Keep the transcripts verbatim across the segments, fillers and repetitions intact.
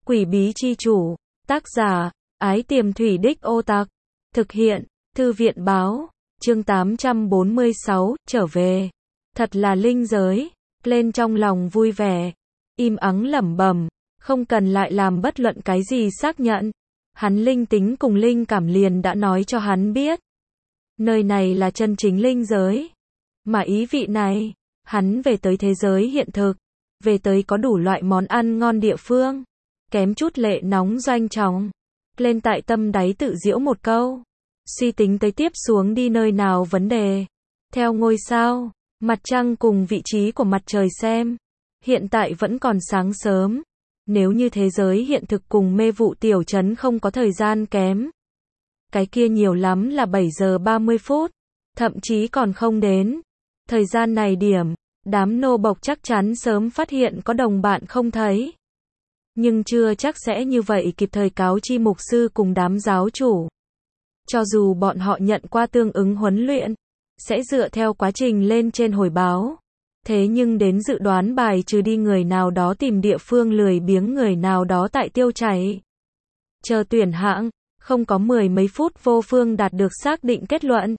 Quỷ bí chi chủ, tác giả, Ái Tiềm Thủy Đích Ô Tặc, thực hiện, Thư viện báo, chương tám trăm bốn mươi sáu, trở về. Thật là linh giới, lên trong lòng vui vẻ, im ắng lẩm bẩm, không cần lại làm bất luận cái gì xác nhận. Hắn linh tính cùng linh cảm liền đã nói cho hắn biết. Nơi này là chân chính linh giới. Mà ý vị này, hắn về tới thế giới hiện thực, về tới có đủ loại món ăn ngon địa phương, kém chút lệ nóng doanh trọng. Lên tại tâm đáy tự giễu một câu, suy tính tới tiếp xuống đi nơi nào vấn đề. Theo ngôi sao, mặt trăng cùng vị trí của mặt trời xem, hiện tại vẫn còn sáng sớm. Nếu như thế giới hiện thực cùng mê vụ tiểu trấn không có thời gian kém, cái kia nhiều lắm là bảy giờ ba mươi phút, thậm chí còn không đến. Thời gian này điểm, đám nô bộc chắc chắn sớm phát hiện có đồng bạn không thấy. Nhưng chưa chắc sẽ như vậy kịp thời cáo chi mục sư cùng đám giáo chủ. Cho dù bọn họ nhận qua tương ứng huấn luyện, sẽ dựa theo quá trình lên trên hồi báo. Thế nhưng đến dự đoán bài trừ đi người nào đó tìm địa phương lười biếng người nào đó tại tiêu chảy. Chờ tuyển hạng, không có mười mấy phút vô phương đạt được xác định kết luận.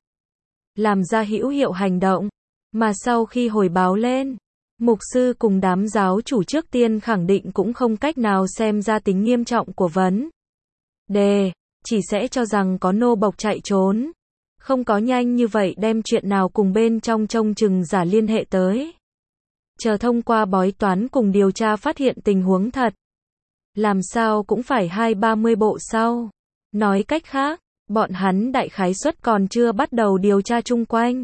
Làm ra hữu hiệu hành động. Mà sau khi hồi báo lên, mục sư cùng đám giáo chủ trước tiên khẳng định cũng không cách nào xem ra tính nghiêm trọng của vấn đề, chỉ sẽ cho rằng có nô bộc chạy trốn. Không có nhanh như vậy đem chuyện nào cùng bên trong trông chừng giả liên hệ tới. Chờ thông qua bói toán cùng điều tra phát hiện tình huống thật. Làm sao cũng phải hai ba mươi bộ sau. Nói cách khác, bọn hắn đại khái suất còn chưa bắt đầu điều tra chung quanh.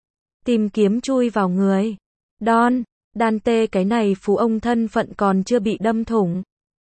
Tìm kiếm chui vào người. Don, Dante cái này phú ông thân phận còn chưa bị đâm thủng.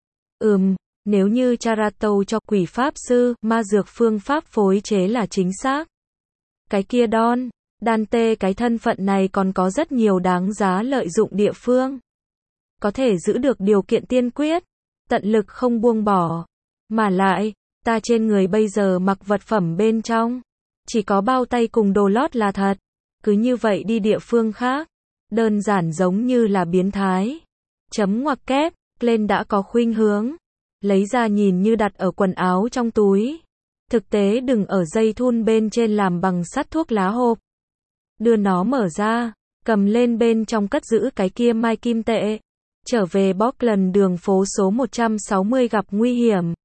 Ừm, nếu như Charato cho quỷ pháp sư, ma dược phương pháp phối chế là chính xác. Cái kia Don, Dante cái thân phận này còn có rất nhiều đáng giá lợi dụng địa phương. Có thể giữ được điều kiện tiên quyết, tận lực không buông bỏ. Mà lại, ta trên người bây giờ mặc vật phẩm bên trong, chỉ có bao tay cùng đồ lót là thật. Cứ như vậy đi địa phương khác, đơn giản giống như là biến thái. Chấm ngoặc kép, lên đã có khuynh hướng. Lấy ra nhìn như đặt ở quần áo trong túi. Thực tế đừng ở dây thun bên trên làm bằng sắt thuốc lá hộp. Đưa nó mở ra, cầm lên bên trong cất giữ cái kia mai kim tệ. Trở về Portland đường phố số một trăm sáu mươi gặp nguy hiểm.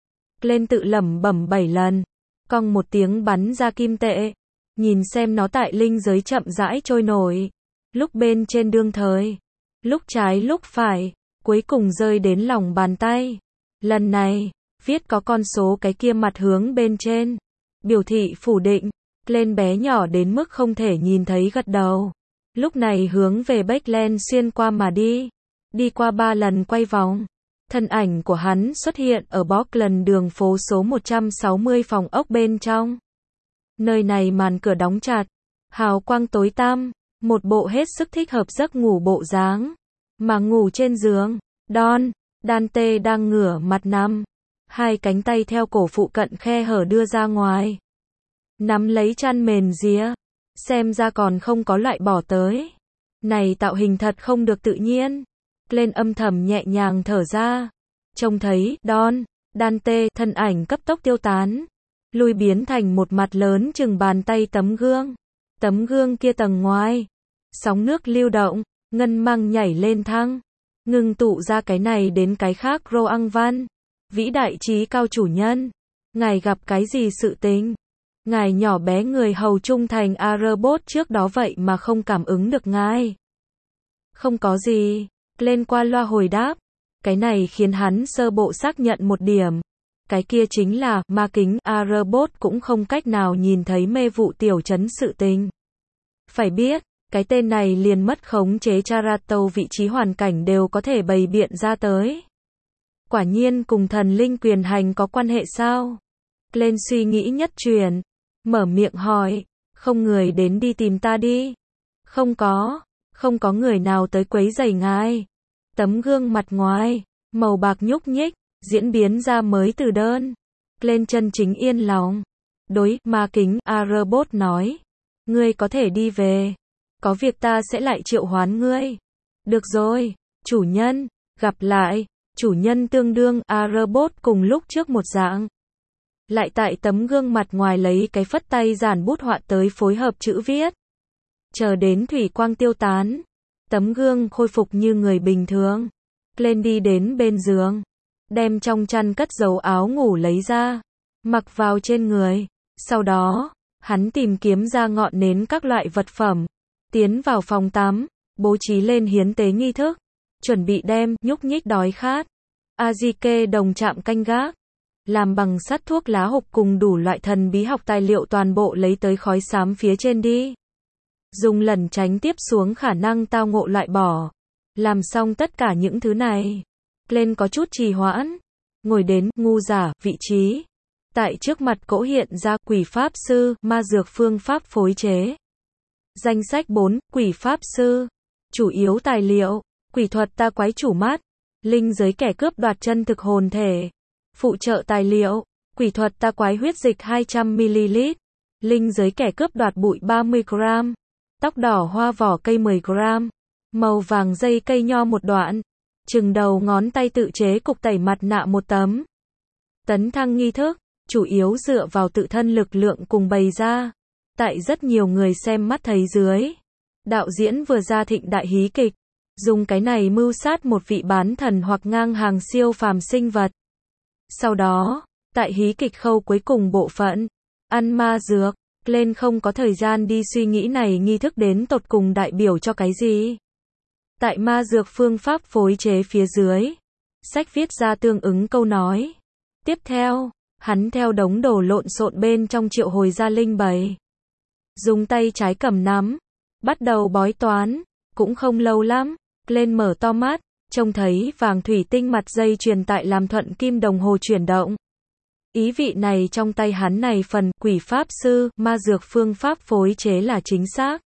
Lên tự lẩm bẩm bảy lần, cong một tiếng bắn ra kim tệ. Nhìn xem nó tại linh giới chậm rãi trôi nổi. Lúc bên trên đương thời, lúc trái lúc phải, cuối cùng rơi đến lòng bàn tay. Lần này, viết có con số cái kia mặt hướng bên trên. Biểu thị phủ định, lên bé nhỏ đến mức không thể nhìn thấy gật đầu. Lúc này hướng về Backland xuyên qua mà đi. Đi qua ba lần quay vòng. Thân ảnh của hắn xuất hiện ở Portland đường phố số một trăm sáu mươi phòng ốc bên trong. Nơi này màn cửa đóng chặt, hào quang tối tăm, một bộ hết sức thích hợp giấc ngủ bộ dáng. Mà ngủ trên giường, Don, Dante đang ngửa mặt nằm, hai cánh tay theo cổ phụ cận khe hở đưa ra ngoài. Nắm lấy chăn mền ría, xem ra còn không có loại bỏ tới. Này tạo hình thật không được tự nhiên. Lên âm thầm nhẹ nhàng thở ra, trông thấy Don, Dante thân ảnh cấp tốc tiêu tán. Lui biến thành một mặt lớn chừng bàn tay tấm gương. Tấm gương kia tầng ngoài, sóng nước lưu động, ngân măng nhảy lên thăng, ngừng tụ ra cái này đến cái khác Roang Văn. Vĩ đại trí cao chủ nhân, ngài gặp cái gì sự tình? Ngài nhỏ bé người hầu trung thành Arebot trước đó vậy mà không cảm ứng được ngài. Không có gì, lên qua loa hồi đáp. Cái này khiến hắn sơ bộ xác nhận một điểm. Cái kia chính là, ma kính, Arebot cũng không cách nào nhìn thấy mê vụ tiểu trấn sự tình. Phải biết, cái tên này liền mất khống chế Charato vị trí hoàn cảnh đều có thể bày biện ra tới. Quả nhiên cùng thần linh quyền hành có quan hệ sao? Lên suy nghĩ nhất truyền, mở miệng hỏi, không người đến đi tìm ta đi. Không có, không có người nào tới quấy rầy ngài. Tấm gương mặt ngoài, màu bạc nhúc nhích. Diễn biến ra mới từ đơn. Lên chân chính yên lòng. Đối, ma kính, Arebot nói. Ngươi có thể đi về. Có việc ta sẽ lại triệu hoán ngươi. Được rồi, chủ nhân, gặp lại. chủ nhân tương đương a robot cùng lúc trước một dạng. Lại tại tấm gương mặt ngoài lấy cái phất tay dàn bút họa tới phối hợp chữ viết. Chờ đến thủy quang tiêu tán, tấm gương khôi phục như người bình thường. Lên đi đến bên giường, đem trong chăn cất giấu áo ngủ lấy ra, mặc vào trên người. Sau đó, hắn tìm kiếm ra ngọn nến các loại vật phẩm, tiến vào phòng tắm, bố trí lên hiến tế nghi thức, chuẩn bị đem nhúc nhích đói khát. Azike đồng chạm canh gác, làm bằng sắt thuốc lá hộp cùng đủ loại thần bí học tài liệu toàn bộ lấy tới khói xám phía trên đi. Dùng lẩn tránh tiếp xuống khả năng tao ngộ loại bỏ. Làm xong tất cả những thứ này, lên có chút trì hoãn, ngồi đến ngu giả vị trí. Tại trước mặt cỗ hiện ra quỷ pháp sư, ma dược phương pháp phối chế. Danh sách bốn, quỷ pháp sư. Chủ yếu tài liệu, quỷ thuật ta quái chủ mắt, linh giới kẻ cướp đoạt chân thực hồn thể. Phụ trợ tài liệu, quỷ thuật ta quái huyết dịch hai trăm mi li lít, linh giới kẻ cướp đoạt bụi ba mươi gam, tóc đỏ hoa vỏ cây mười gam, màu vàng dây cây nho một đoạn, chừng đầu ngón tay tự chế cục tẩy mặt nạ một tấm. Tấn thăng nghi thức, chủ yếu dựa vào tự thân lực lượng cùng bày ra. Tại rất nhiều người xem mắt thấy dưới, đạo diễn vừa ra thịnh đại hí kịch, dùng cái này mưu sát một vị bán thần hoặc ngang hàng siêu phàm sinh vật. Sau đó, tại hí kịch khâu cuối cùng bộ phận, ăn ma dược, lên không có thời gian đi suy nghĩ này nghi thức đến tột cùng đại biểu cho cái gì. Tại ma dược phương pháp phối chế phía dưới, sách viết ra tương ứng câu nói. Tiếp theo, hắn theo đống đồ lộn xộn bên trong triệu hồi ra linh bầy. Dùng tay trái cầm nắm, bắt đầu bói toán, cũng không lâu lắm, lên mở to mắt, trông thấy vàng thủy tinh mặt dây chuyền tại làm thuận kim đồng hồ chuyển động. Ý vị này trong tay hắn này phần quỷ pháp sư, ma dược phương pháp phối chế là chính xác.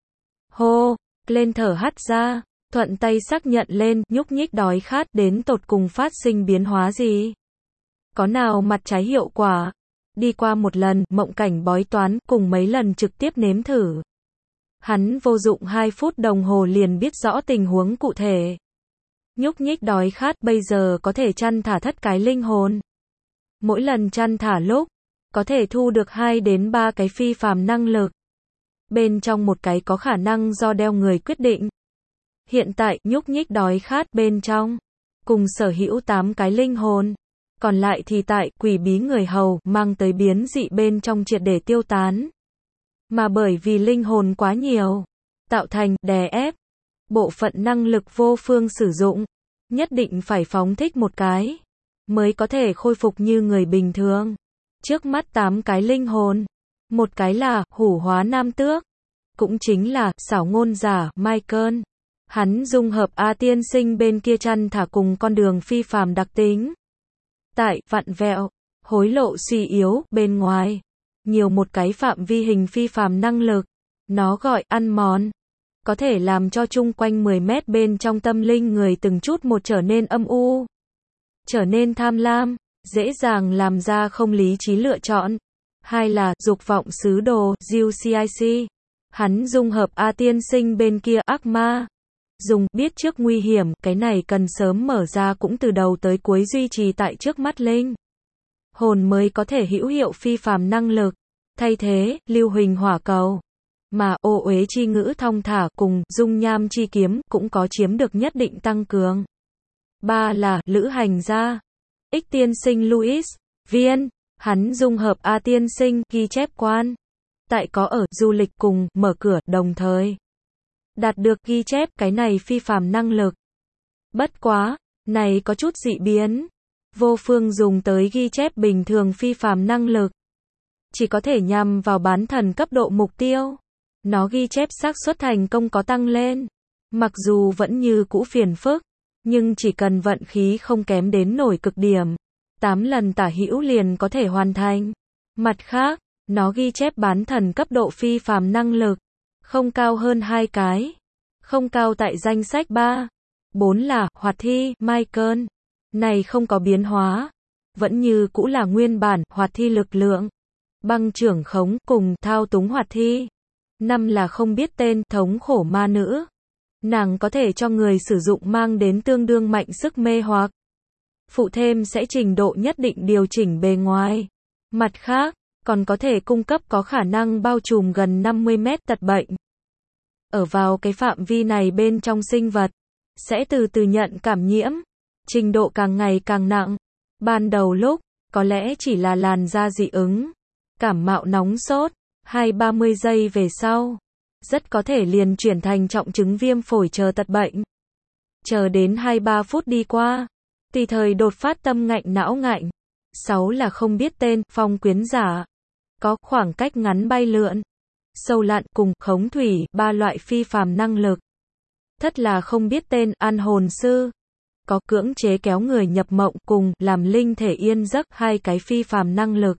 Hô, lên thở hắt ra, thuận tay xác nhận lên, nhúc nhích đói khát đến tột cùng phát sinh biến hóa gì. Có nào mặt trái hiệu quả. Đi qua một lần, mộng cảnh bói toán, cùng mấy lần trực tiếp nếm thử. Hắn vô dụng hai phút đồng hồ liền biết rõ tình huống cụ thể. Nhúc nhích đói khát bây giờ có thể chăn thả thất cái linh hồn. Mỗi lần chăn thả lúc, có thể thu được hai đến ba cái phi phàm năng lực. Bên trong một cái có khả năng do đeo người quyết định. Hiện tại, nhúc nhích đói khát bên trong, cùng sở hữu tám cái linh hồn. Còn lại thì tại, quỷ bí người hầu, mang tới biến dị bên trong triệt để tiêu tán. Mà bởi vì linh hồn quá nhiều, tạo thành, đè ép, bộ phận năng lực vô phương sử dụng, nhất định phải phóng thích một cái, mới có thể khôi phục như người bình thường. Trước mắt tám cái linh hồn, một cái là, hủ hóa nam tước, cũng chính là, xảo ngôn giả, Michael. Hắn dung hợp A tiên sinh bên kia chăn thả cùng con đường phi phàm đặc tính. Tại, vặn vẹo, hối lộ suy yếu, bên ngoài, nhiều một cái phạm vi hình phi phàm năng lực. Nó gọi, ăn mòn. Có thể làm cho chung quanh mười mét bên trong tâm linh người từng chút một trở nên âm u. Trở nên tham lam, dễ dàng làm ra không lý trí lựa chọn. Hai là, dục vọng sứ đồ, giê xê i xê. Hắn dung hợp A tiên sinh bên kia ác ma. Dùng, biết trước nguy hiểm, cái này cần sớm mở ra cũng từ đầu tới cuối duy trì tại trước mắt linh hồn mới có thể hữu hiệu phi phàm năng lực. Thay thế, lưu huỳnh hỏa cầu. Mà, ô uế chi ngữ thong thả cùng, dung nham chi kiếm, cũng có chiếm được nhất định tăng cường. Ba là, lữ hành gia. Ích tiên sinh Louis, Viên. Hắn dung hợp A tiên sinh, ghi chép quan. Tại có ở, du lịch cùng, mở cửa, đồng thời. Đạt được ghi chép cái này phi phàm năng lực. Bất quá, này có chút dị biến. Vô phương dùng tới ghi chép bình thường phi phàm năng lực. Chỉ có thể nhằm vào bán thần cấp độ mục tiêu. Nó ghi chép xác suất thành công có tăng lên. Mặc dù vẫn như cũ phiền phức, nhưng chỉ cần vận khí không kém đến nổi cực điểm, tám lần tả hữu liền có thể hoàn thành. Mặt khác, nó ghi chép bán thần cấp độ phi phàm năng lực. Không cao hơn hai cái. Không cao tại danh sách ba. Bốn là, hoạt thi, Michael. Này không có biến hóa. Vẫn như cũ là nguyên bản, hoạt thi lực lượng. Băng trưởng khống, cùng, thao túng hoạt thi. Năm là không biết tên, thống khổ ma nữ. Nàng có thể cho người sử dụng mang đến tương đương mạnh sức mê hoặc. phụ thêm sẽ trình độ nhất định điều chỉnh bề ngoài. Mặt khác, còn có thể cung cấp có khả năng bao trùm gần năm mươi mét tật bệnh. Ở vào cái phạm vi này bên trong sinh vật, sẽ từ từ nhận cảm nhiễm, trình độ càng ngày càng nặng. Ban đầu lúc, có lẽ chỉ là làn da dị ứng, cảm mạo nóng sốt, hai ba mươi giây về sau, rất có thể liền chuyển thành trọng chứng viêm phổi chờ tật bệnh. Chờ đến hai ba phút đi qua, tùy thời đột phát tâm ngạnh não ngạnh. sáu là không biết tên, phong quyến giả. Có khoảng cách ngắn bay lượn, sâu lặn cùng khống thủy, ba loại phi phàm năng lực. Thất là không biết tên, an hồn sư. Có cưỡng chế kéo người nhập mộng cùng làm linh thể yên giấc, hai cái phi phàm năng lực.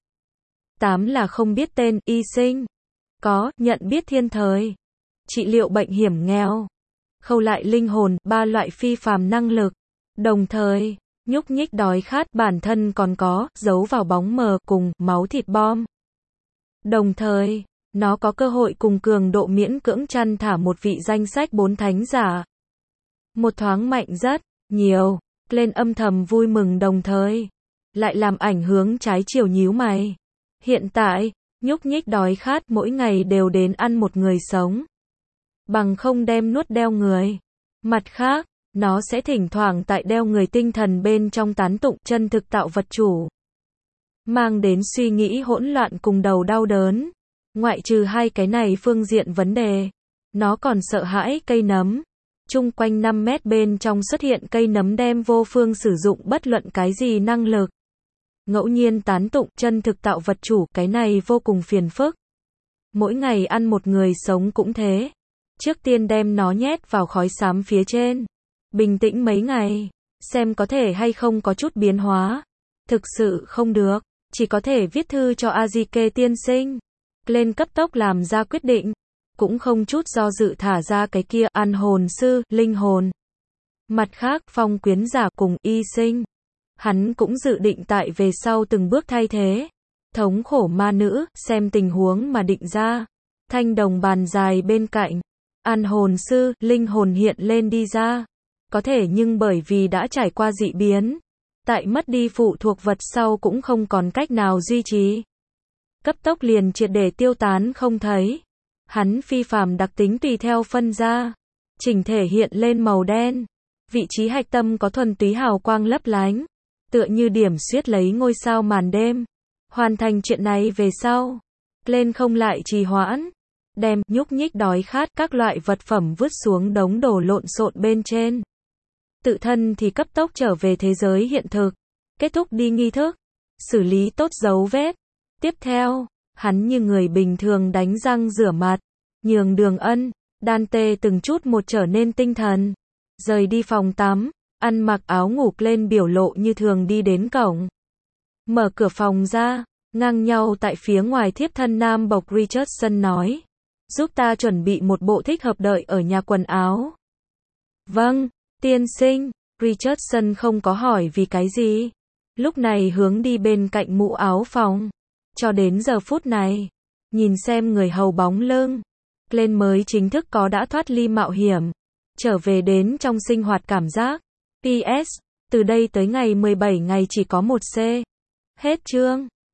tám là không biết tên, y sinh. Có nhận biết thiên thời, trị liệu bệnh hiểm nghèo, khâu lại linh hồn, ba loại phi phàm năng lực. Đồng thời, nhúc nhích đói khát bản thân còn có giấu vào bóng mờ cùng máu thịt bom. Đồng thời, nó có cơ hội cùng cường độ miễn cưỡng chăn thả một vị danh sách bốn thánh giả. Một thoáng mạnh rất nhiều, lên âm thầm vui mừng đồng thời, lại làm ảnh hướng trái chiều nhíu mày. Hiện tại, nhúc nhích đói khát mỗi ngày đều đến ăn một người sống. Bằng không đem nuốt đeo người. Mặt khác, nó sẽ thỉnh thoảng tại đeo người tinh thần bên trong tán tụng chân thực tạo vật chủ. Mang đến suy nghĩ hỗn loạn cùng đầu đau đớn. Ngoại trừ hai cái này phương diện vấn đề, nó còn sợ hãi cây nấm. Chung quanh năm mét bên trong xuất hiện cây nấm đem vô phương sử dụng bất luận cái gì năng lực. Ngẫu nhiên tán tụng chân thực tạo vật chủ, cái này vô cùng phiền phức. Mỗi ngày ăn một người sống cũng thế. Trước tiên đem nó nhét vào khói xám phía trên. Bình tĩnh mấy ngày, xem có thể hay không có chút biến hóa. Thực sự không được, chỉ có thể viết thư cho Azike tiên sinh. Lên cấp tốc làm ra quyết định, cũng không chút do dự thả ra cái kia an hồn sư, linh hồn. Mặt khác, phong quyến giả cùng y sinh, hắn cũng dự định tại về sau từng bước thay thế. Thống khổ ma nữ, xem tình huống mà định ra. Thanh đồng bàn dài bên cạnh, an hồn sư, linh hồn hiện lên đi ra. Có thể nhưng bởi vì đã trải qua dị biến, tại mất đi phụ thuộc vật sau cũng không còn cách nào duy trì. Cấp tốc liền triệt để tiêu tán không thấy. Hắn phi phàm đặc tính tùy theo phân ra, chỉnh thể hiện lên màu đen. Vị trí hạch tâm có thuần túy hào quang lấp lánh, tựa như điểm xuyết lấy ngôi sao màn đêm. Hoàn thành chuyện này về sau, lên không lại trì hoãn, đem nhúc nhích đói khát các loại vật phẩm vứt xuống đống đổ lộn xộn bên trên. Tự thân thì cấp tốc trở về thế giới hiện thực, kết thúc đi nghi thức, xử lý tốt dấu vết. Tiếp theo, hắn như người bình thường đánh răng rửa mặt, nhường Đường Ân, Đan Tê từng chút một trở nên tinh thần. Rời đi phòng tắm, ăn mặc áo ngủ lên biểu lộ như thường đi đến cổng. Mở cửa phòng ra, ngang nhau tại phía ngoài thiếp thân nam bộc Richardson nói. Giúp ta chuẩn bị một bộ thích hợp đợi ở nhà quần áo. Vâng, tiên sinh, Richardson không có hỏi vì cái gì. Lúc này hướng đi bên cạnh mũ áo phòng. Cho đến giờ phút này, nhìn xem người hầu bóng lưng, lên mới chính thức có đã thoát ly mạo hiểm, trở về đến trong sinh hoạt cảm giác. pê ét, từ đây tới ngày mười bảy ngày chỉ có một C. Hết chương.